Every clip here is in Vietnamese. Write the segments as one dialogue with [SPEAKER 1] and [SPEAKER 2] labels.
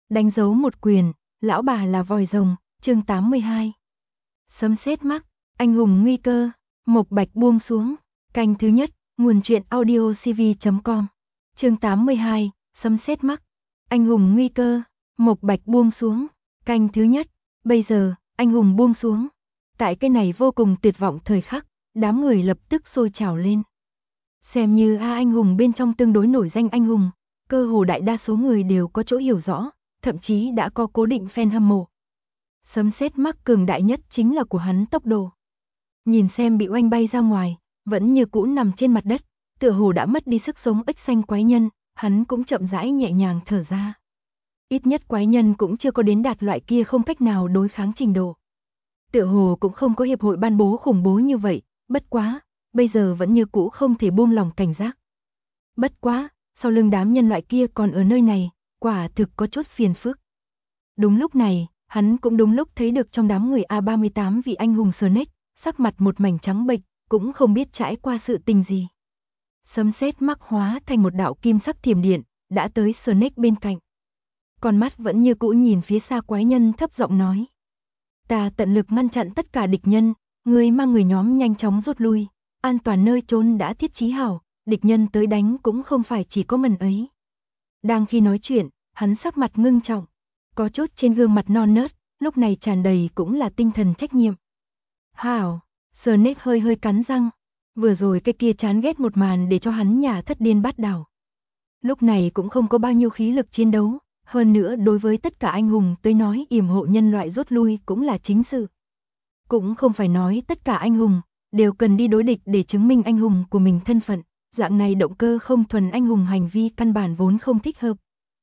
[SPEAKER 1] Đánh dấu một quyền, lão bà là vòi rồng, chương 82. Sấm sét mắc, anh hùng nguy cơ, Mộc Bạch buông xuống, canh thứ nhất, nguồn truyện audio cv.com. Chương 82, sấm sét mắc, anh hùng nguy cơ, Mộc Bạch buông xuống, canh thứ nhất, bây giờ, anh hùng buông xuống. Tại cái này vô cùng tuyệt vọng thời khắc, đám người lập tức sôi trào lên. Xem như anh hùng bên trong tương đối nổi danh anh hùng, cơ hồ đại đa số người đều có chỗ hiểu rõ, thậm chí đã có cố định fan hâm mộ. Sấm sét mắc cường đại nhất chính là của hắn tốc độ. Nhìn xem bị oanh bay ra ngoài, vẫn như cũ nằm trên mặt đất, tựa hồ đã mất đi sức sống ếch xanh quái nhân, hắn cũng chậm rãi nhẹ nhàng thở ra. Ít nhất quái nhân cũng chưa có đến đạt loại kia không cách nào đối kháng trình độ. Tựa hồ cũng không có hiệp hội ban bố khủng bố như vậy, bất quá, bây giờ vẫn như cũ không thể buông lòng cảnh giác. Bất quá, sau lưng đám nhân loại kia còn ở nơi này, quả thực có chút phiền phức. Đúng lúc này, hắn cũng đúng lúc thấy được trong đám người A38 vị anh hùng Snake, sắc mặt một mảnh trắng bệch, cũng không biết trải qua sự tình gì. Sấm sét mắc hóa thành một đạo kim sắc thiểm điện, đã tới Snake bên cạnh. Con mắt vẫn như cũ nhìn phía xa quái nhân thấp giọng nói. Ta tận lực ngăn chặn tất cả địch nhân, ngươi mang người nhóm nhanh chóng rút lui, an toàn nơi trốn đã thiết trí hảo, địch nhân tới đánh cũng không phải chỉ có mình ấy. Đang khi nói chuyện, hắn sắc mặt ngưng trọng, có chút trên gương mặt non nớt, lúc này tràn đầy cũng là tinh thần trách nhiệm. Hảo, Snake hơi hơi cắn răng, vừa rồi cái kia chán ghét một màn để cho hắn nhà thất điên bát đảo. Lúc này cũng không có bao nhiêu khí lực chiến đấu, hơn nữa đối với tất cả anh hùng tới nói yểm hộ nhân loại rút lui cũng là chính sự. Cũng không phải nói tất cả anh hùng đều cần đi đối địch để chứng minh anh hùng của mình thân phận, dạng này động cơ không thuần anh hùng hành vi căn bản vốn không thích hợp.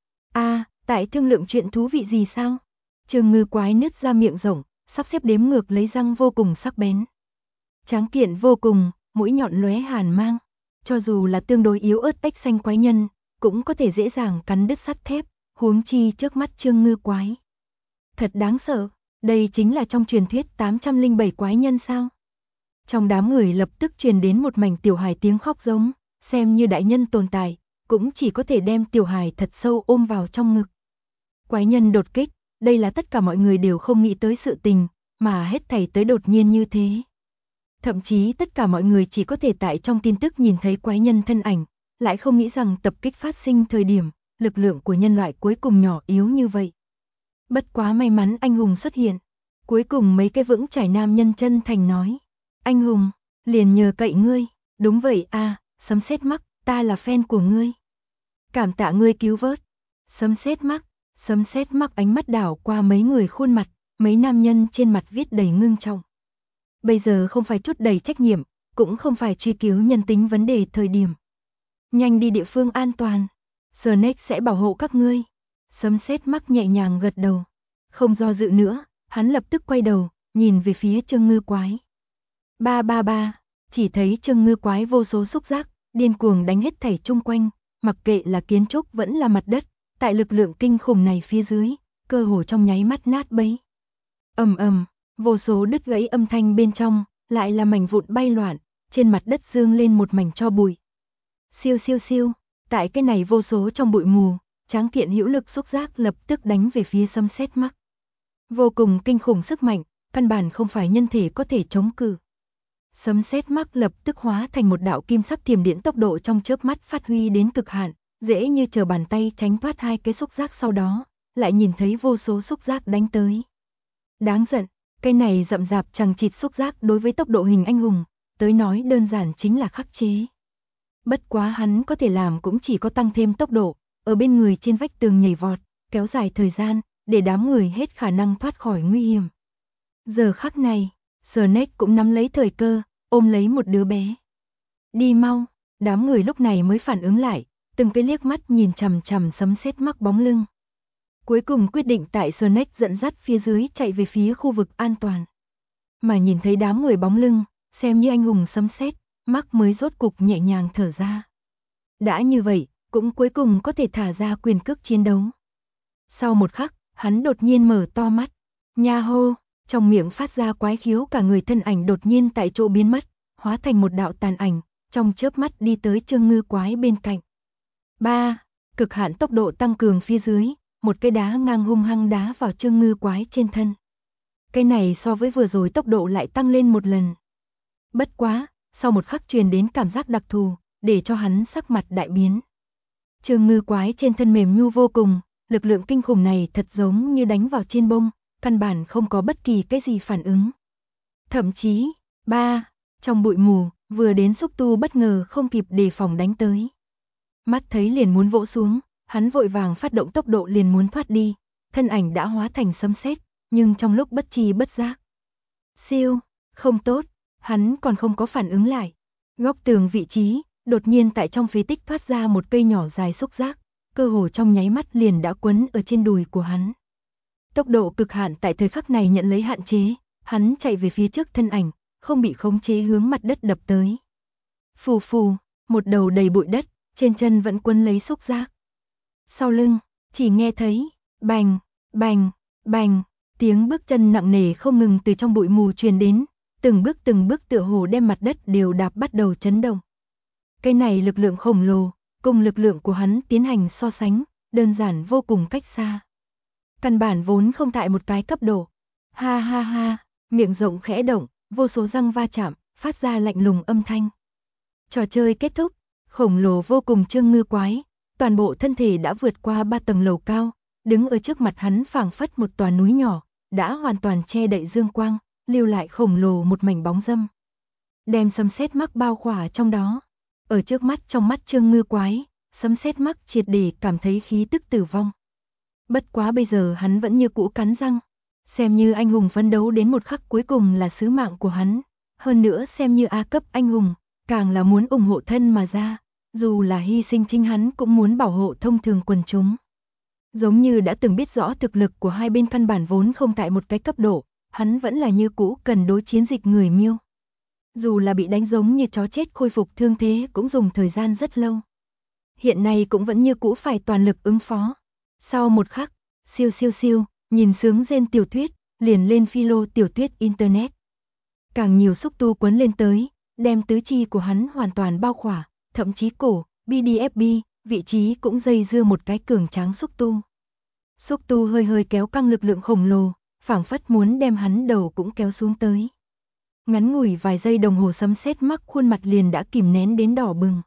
[SPEAKER 1] Tại thương lượng chuyện thú vị gì sao? Trường Ngư quái nứt ra miệng rộng, sắp xếp đếm ngược lấy răng vô cùng sắc bén. Tráng kiện vô cùng, mũi nhọn lóe hàn mang, cho dù là tương đối yếu ớt ếch xanh quái nhân, cũng có thể dễ dàng cắn đứt sắt thép, huống chi trước mắt Trương Ngư quái. Thật đáng sợ, đây chính là trong truyền thuyết 807 quái nhân sao? Trong đám người lập tức truyền đến một mảnh tiểu hài tiếng khóc giống, xem như đại nhân tồn tại, cũng chỉ có thể đem tiểu hài thật sâu ôm vào trong ngực. Quái nhân đột kích, đây là tất cả mọi người đều không nghĩ tới sự tình, mà hết thảy tới đột nhiên như thế. Thậm chí tất cả mọi người chỉ có thể tại trong tin tức nhìn thấy quái nhân thân ảnh, lại không nghĩ rằng tập kích phát sinh thời điểm, lực lượng của nhân loại cuối cùng nhỏ yếu như vậy. Bất quá may mắn anh hùng xuất hiện, cuối cùng mấy cái vững chãi nam nhân chân thành nói. Anh hùng, liền nhờ cậy ngươi, đúng vậy sấm sét mắc, ta là fan của ngươi. Cảm tạ ngươi cứu vớt. Sấm sét mắc ánh mắt đảo qua mấy người khuôn mặt, mấy nam nhân trên mặt viết đầy ngưng trọng. Bây giờ không phải chút đầy trách nhiệm, cũng không phải truy cứu nhân tính vấn đề thời điểm. Nhanh đi địa phương an toàn, Snake sẽ bảo hộ các ngươi. Sấm sét mắc nhẹ nhàng gật đầu. Không do dự nữa, hắn lập tức quay đầu, nhìn về phía Trương Ngư quái. Ba, chỉ thấy Trương Ngư quái vô số xúc giác, điên cuồng đánh hết thảy chung quanh, mặc kệ là kiến trúc vẫn là mặt đất, tại lực lượng kinh khủng này phía dưới, cơ hồ trong nháy mắt nát bấy. Ầm, vô số đứt gãy âm thanh bên trong, lại là mảnh vụn bay loạn, trên mặt đất dương lên một mảnh tro bụi. Siêu, tại cái này vô số trong bụi mù, tráng kiện hữu lực xúc giác lập tức đánh về phía sấm sét mắc. Vô cùng kinh khủng sức mạnh, căn bản không phải nhân thể có thể chống cự. Sấm sét mắc lập tức hóa thành một đạo kim sắc thiểm điện, tốc độ trong chớp mắt phát huy đến cực hạn, dễ như trở bàn tay tránh thoát hai cái xúc giác, sau đó lại nhìn thấy vô số xúc giác đánh tới. Đáng giận, cái này rậm rạp chằng chịt xúc giác đối với tốc độ hình anh hùng tới nói đơn giản chính là khắc chế. Bất quá hắn có thể làm cũng chỉ có tăng thêm tốc độ, ở bên người trên vách tường nhảy vọt, kéo dài thời gian để đám người hết khả năng thoát khỏi nguy hiểm. Giờ khắc này, Snake cũng nắm lấy thời cơ, ôm lấy một đứa bé. Đi mau, đám người lúc này mới phản ứng lại, từng cái liếc mắt nhìn chằm chằm sấm sét mắc bóng lưng. Cuối cùng quyết định tại Snake dẫn dắt phía dưới chạy về phía khu vực an toàn. Mà nhìn thấy đám người bóng lưng, xem như anh hùng sấm sét mắc mới rốt cục nhẹ nhàng thở ra. Đã như vậy, cũng cuối cùng có thể thả ra quyền cước chiến đấu. Sau một khắc, hắn đột nhiên mở to mắt. Nha hô, trong miệng phát ra quái khiếu, cả người thân ảnh đột nhiên tại chỗ biến mất, hóa thành một đạo tàn ảnh, trong chớp mắt đi tới Trương Ngư quái bên cạnh. Cực hạn tốc độ tăng cường phía dưới, một cái đá ngang hung hăng đá vào Trương Ngư Quái trên thân. Cái này so với vừa rồi tốc độ lại tăng lên một lần. Bất quá, sau một khắc truyền đến cảm giác đặc thù, để cho hắn sắc mặt đại biến. Trương Ngư Quái trên thân mềm nhu vô cùng, lực lượng kinh khủng này thật giống như đánh vào trên bông, căn bản không có bất kỳ cái gì phản ứng. Thậm chí, trong bụi mù, vừa đến xúc tu bất ngờ không kịp đề phòng đánh tới. Mắt thấy liền muốn vỗ xuống, hắn vội vàng phát động tốc độ liền muốn thoát đi, thân ảnh đã hóa thành sấm sét, nhưng trong lúc bất tri bất giác. Siêu, không tốt, hắn còn không có phản ứng lại. Góc tường vị trí, đột nhiên tại trong phế tích thoát ra một cây nhỏ dài xúc giác, cơ hồ trong nháy mắt liền đã quấn ở trên đùi của hắn. Tốc độ cực hạn tại thời khắc này nhận lấy hạn chế, hắn chạy về phía trước thân ảnh, không bị khống chế hướng mặt đất đập tới. Phù phù, một đầu đầy bụi đất, trên chân vẫn quấn lấy xúc giác. Sau lưng, chỉ nghe thấy, bành, bành, bành, tiếng bước chân nặng nề không ngừng từ trong bụi mù truyền đến, từng bước tựa hồ đem mặt đất đều đạp bắt đầu chấn động. Cái này lực lượng khổng lồ, cùng lực lượng của hắn tiến hành so sánh, đơn giản vô cùng cách xa. Căn bản vốn không tại một cái cấp độ. Ha ha ha, miệng rộng khẽ động, vô số răng va chạm, phát ra lạnh lùng âm thanh. Trò chơi kết thúc, khổng lồ vô cùng Trương Ngư Quái, toàn bộ thân thể đã vượt qua 3 tầng lầu cao, đứng ở trước mặt hắn phảng phất một tòa núi nhỏ, đã hoàn toàn che đậy dương quang, lưu lại khổng lồ một mảnh bóng râm. Đem sấm sét mắc bao khỏa trong đó. Ở trước mắt trong mắt Trương Ngư Quái, sấm sét mắc triệt để cảm thấy khí tức tử vong. Bất quá bây giờ hắn vẫn như cũ cắn răng, xem như anh hùng phấn đấu đến một khắc cuối cùng là sứ mạng của hắn, hơn nữa xem như A cấp anh hùng, càng là muốn ủng hộ thân mà ra, dù là hy sinh chính hắn cũng muốn bảo hộ thông thường quần chúng. Giống như đã từng biết rõ thực lực của hai bên căn bản vốn không tại một cái cấp độ, hắn vẫn là như cũ cần đối chiến dịch người Miêu. Dù là bị đánh giống như chó chết khôi phục thương thế cũng dùng thời gian rất lâu. Hiện nay cũng vẫn như cũ phải toàn lực ứng phó. Sau một khắc, siêu siêu siêu, nhìn sướng rên tiểu thuyết, liền lên philo tiểu thuyết internet. Càng nhiều xúc tu quấn lên tới, đem tứ chi của hắn hoàn toàn bao khỏa, thậm chí cổ, BDFB, vị trí cũng dây dưa một cái cường tráng xúc tu. Xúc tu hơi hơi kéo căng lực lượng khổng lồ, phảng phất muốn đem hắn đầu cũng kéo xuống tới. Ngắn ngủi vài giây đồng hồ sấm sét mắc khuôn mặt liền đã kìm nén đến đỏ bừng.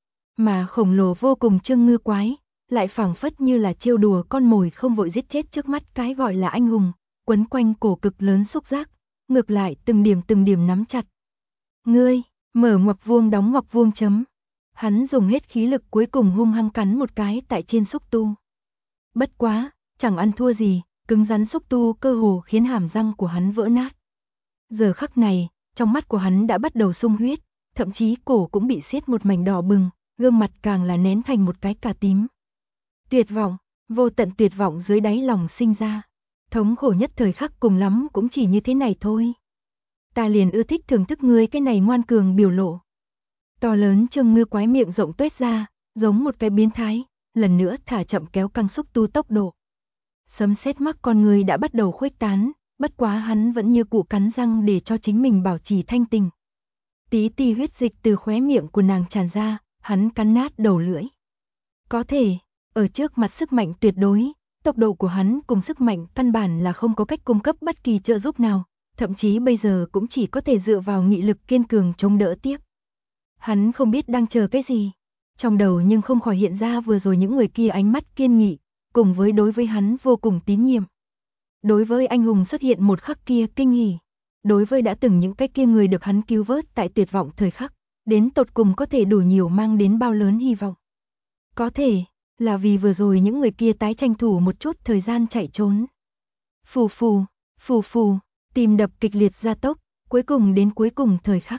[SPEAKER 1] Mà khổng lồ vô cùng Trương Ngư Quái, lại phảng phất như là trêu đùa con mồi không vội giết chết trước mắt cái gọi là anh hùng, quấn quanh cổ cực lớn xúc giác, ngược lại từng điểm nắm chặt. Ngươi, mở ngoặc vuông đóng ngoặc vuông chấm. Hắn dùng hết khí lực cuối cùng hung hăng cắn một cái tại trên xúc tu. Bất quá, chẳng ăn thua gì, cứng rắn xúc tu cơ hồ khiến hàm răng của hắn vỡ nát. Giờ khắc này, trong mắt của hắn đã bắt đầu sung huyết, thậm chí cổ cũng bị xiết một mảnh đỏ bừng, gương mặt càng là nén thành một cái cà tím. Tuyệt vọng, vô tận tuyệt vọng dưới đáy lòng sinh ra. Thống khổ nhất thời khắc cùng lắm cũng chỉ như thế này thôi. Ta liền ưa thích thưởng thức ngươi cái này ngoan cường biểu lộ. To lớn Trương Ngư Quái miệng rộng tuét ra, giống một cái biến thái, lần nữa thả chậm kéo căng xúc tu tốc độ. Sấm sét mắc con người đã bắt đầu khuếch tán, bất quá hắn vẫn như cũ cắn răng để cho chính mình bảo trì thanh tình. Tí ti huyết dịch từ khóe miệng của nàng tràn ra, hắn cắn nát đầu lưỡi. Có thể, ở trước mặt sức mạnh tuyệt đối, tốc độ của hắn cùng sức mạnh căn bản là không có cách cung cấp bất kỳ trợ giúp nào, thậm chí bây giờ cũng chỉ có thể dựa vào nghị lực kiên cường chống đỡ tiếp. Hắn không biết đang chờ cái gì, trong đầu nhưng không khỏi hiện ra vừa rồi những người kia ánh mắt kiên nghị, cùng với đối với hắn vô cùng tín nhiệm. Đối với anh hùng xuất hiện một khắc kia kinh hỉ, đối với đã từng những cái kia người được hắn cứu vớt tại tuyệt vọng thời khắc, đến tột cùng có thể đủ nhiều mang đến bao lớn hy vọng. Có thể là vì vừa rồi những người kia tái tranh thủ một chút thời gian chạy trốn. Phù phù, phù phù, tim đập kịch liệt gia tốc, cuối cùng đến cuối cùng thời khắc.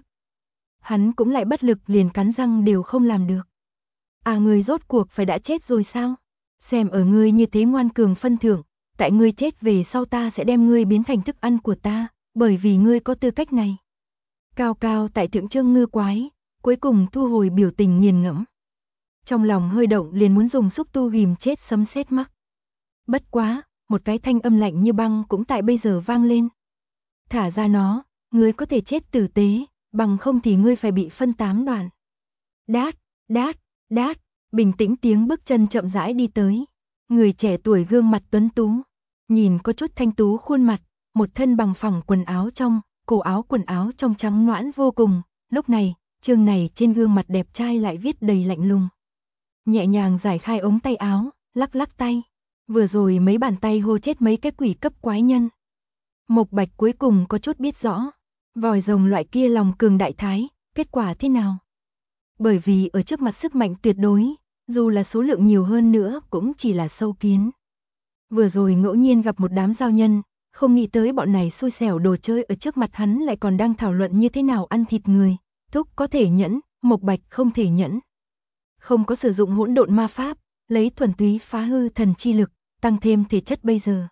[SPEAKER 1] Hắn cũng lại bất lực liền cắn răng đều không làm được. À, ngươi rốt cuộc phải đã chết rồi sao? Xem ở ngươi như thế ngoan cường phân thưởng, tại ngươi chết về sau ta sẽ đem ngươi biến thành thức ăn của ta, bởi vì ngươi có tư cách này. Cao cao tại thượng Trương Ngư Quái, cuối cùng thu hồi biểu tình nghiền ngẫm. Trong lòng hơi động liền muốn dùng xúc tu ghìm chết sấm sét mắc. Bất quá, một cái thanh âm lạnh như băng cũng tại bây giờ vang lên. Thả ra nó, ngươi có thể chết tử tế, bằng không thì ngươi phải bị phân 8 đoạn. Đát, đát, đát, bình tĩnh tiếng bước chân chậm rãi đi tới. Người trẻ tuổi gương mặt tuấn tú, nhìn có chút thanh tú khuôn mặt, một thân bằng phẳng quần áo trong, cổ áo quần áo trong trắng nõn vô cùng, lúc này, chương này trên gương mặt đẹp trai lại viết đầy lạnh lùng. Nhẹ nhàng giải khai ống tay áo, lắc lắc tay, vừa rồi mấy bàn tay hô chết mấy cái quỷ cấp quái nhân. Mộc Bạch cuối cùng có chút biết rõ, vòi rồng loại kia lòng cường đại thái, kết quả thế nào? Bởi vì ở trước mặt sức mạnh tuyệt đối, dù là số lượng nhiều hơn nữa cũng chỉ là sâu kiến. Vừa rồi ngẫu nhiên gặp một đám giao nhân, không nghĩ tới bọn này xui xẻo đồ chơi ở trước mặt hắn lại còn đang thảo luận như thế nào ăn thịt người. Thúc có thể nhẫn, Mộc Bạch không thể nhẫn. Không có sử dụng hỗn độn ma pháp, lấy thuần túy phá hư thần chi lực, tăng thêm thể chất bây giờ.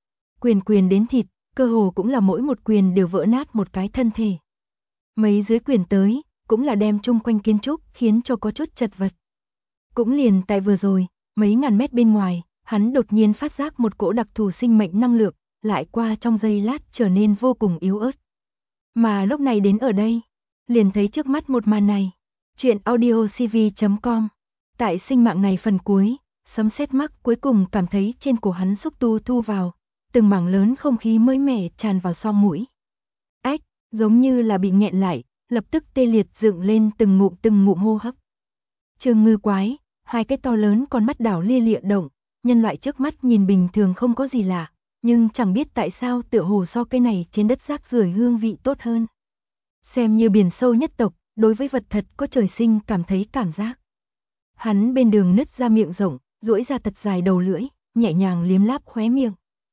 [SPEAKER 1] Quyền đến thịt, cơ hồ cũng là mỗi một quyền đều vỡ nát một cái thân thể. Mấy dưới quyền tới, cũng là đem chung quanh kiến trúc khiến cho có chút chật vật. Cũng liền tại vừa rồi, mấy ngàn mét bên ngoài, hắn đột nhiên phát giác một cỗ đặc thù sinh mệnh năng lượng, lại qua trong giây lát trở nên vô cùng yếu ớt. Mà lúc này đến ở đây, liền thấy trước mắt một màn này. Chuyện audiocv.com. Tại sinh mạng này phần cuối, sấm sét mắc cuối cùng cảm thấy trên cổ hắn xúc tu thu vào, từng mảng lớn không khí mới mẻ tràn vào xoang mũi. Ách, giống như là bị nghẹn lại, lập tức tê liệt dựng lên từng ngụm hô hấp. Trương Ngư Quái, hai cái to lớn con mắt đảo lia lịa động, nhân loại trước mắt nhìn bình thường không có gì lạ, nhưng chẳng biết tại sao tựa hồ so cái này trên đất rác rưởi hương vị tốt hơn. Xem như biển sâu nhất tộc, đối với vật thật có trời sinh cảm thấy cảm giác. Hắn bên đường nứt ra miệng rộng, duỗi ra thật dài đầu lưỡi, nhẹ nhàng liếm láp khóe miệng.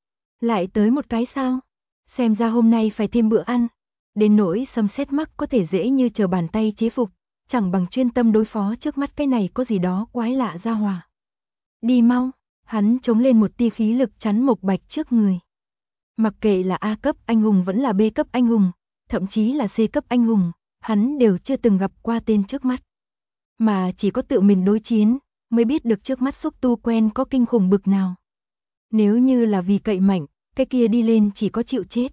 [SPEAKER 1] Lại tới một cái sao? Xem ra hôm nay phải thêm bữa ăn. Đến nỗi sấm sét mắc có thể dễ như trở bàn tay chế phục, chẳng bằng chuyên tâm đối phó trước mắt cái này có gì đó quái lạ ra hòa. Đi mau, hắn chống lên một tia khí lực chắn Mộc Bạch trước người. Mặc kệ là A cấp anh hùng vẫn là B cấp anh hùng, thậm chí là C cấp anh hùng, hắn đều chưa từng gặp qua tên trước mắt. Mà chỉ có tự mình đối chiến, mới biết được trước mắt xúc tu quen có kinh khủng bực nào. Nếu như là vì cậy mạnh, cái kia đi lên chỉ có chịu chết.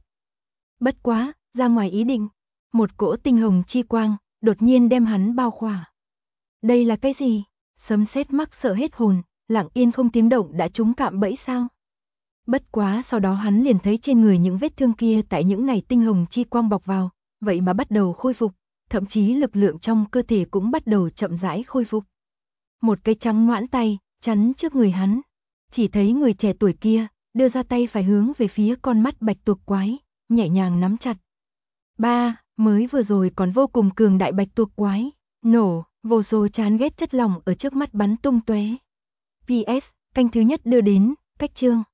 [SPEAKER 1] Bất quá, ra ngoài ý định, một cỗ tinh hồng chi quang, đột nhiên đem hắn bao khỏa. Đây là cái gì? Sấm sét mắc sợ hết hồn, lặng yên không tiếng động đã trúng cạm bẫy sao? Bất quá sau đó hắn liền thấy trên người những vết thương kia tại những này tinh hồng chi quang bọc vào, vậy mà bắt đầu khôi phục, thậm chí lực lượng trong cơ thể cũng bắt đầu chậm rãi khôi phục. Một cái trắng nõn tay, chắn trước người hắn. Chỉ thấy người trẻ tuổi kia, đưa ra tay phải hướng về phía con mắt bạch tuộc quái, nhẹ nhàng nắm chặt. Mới vừa rồi còn vô cùng cường đại bạch tuộc quái, nổ, vô số chán ghét chất lỏng ở trước mắt bắn tung tóe. PS, canh thứ nhất đưa đến, cách chương.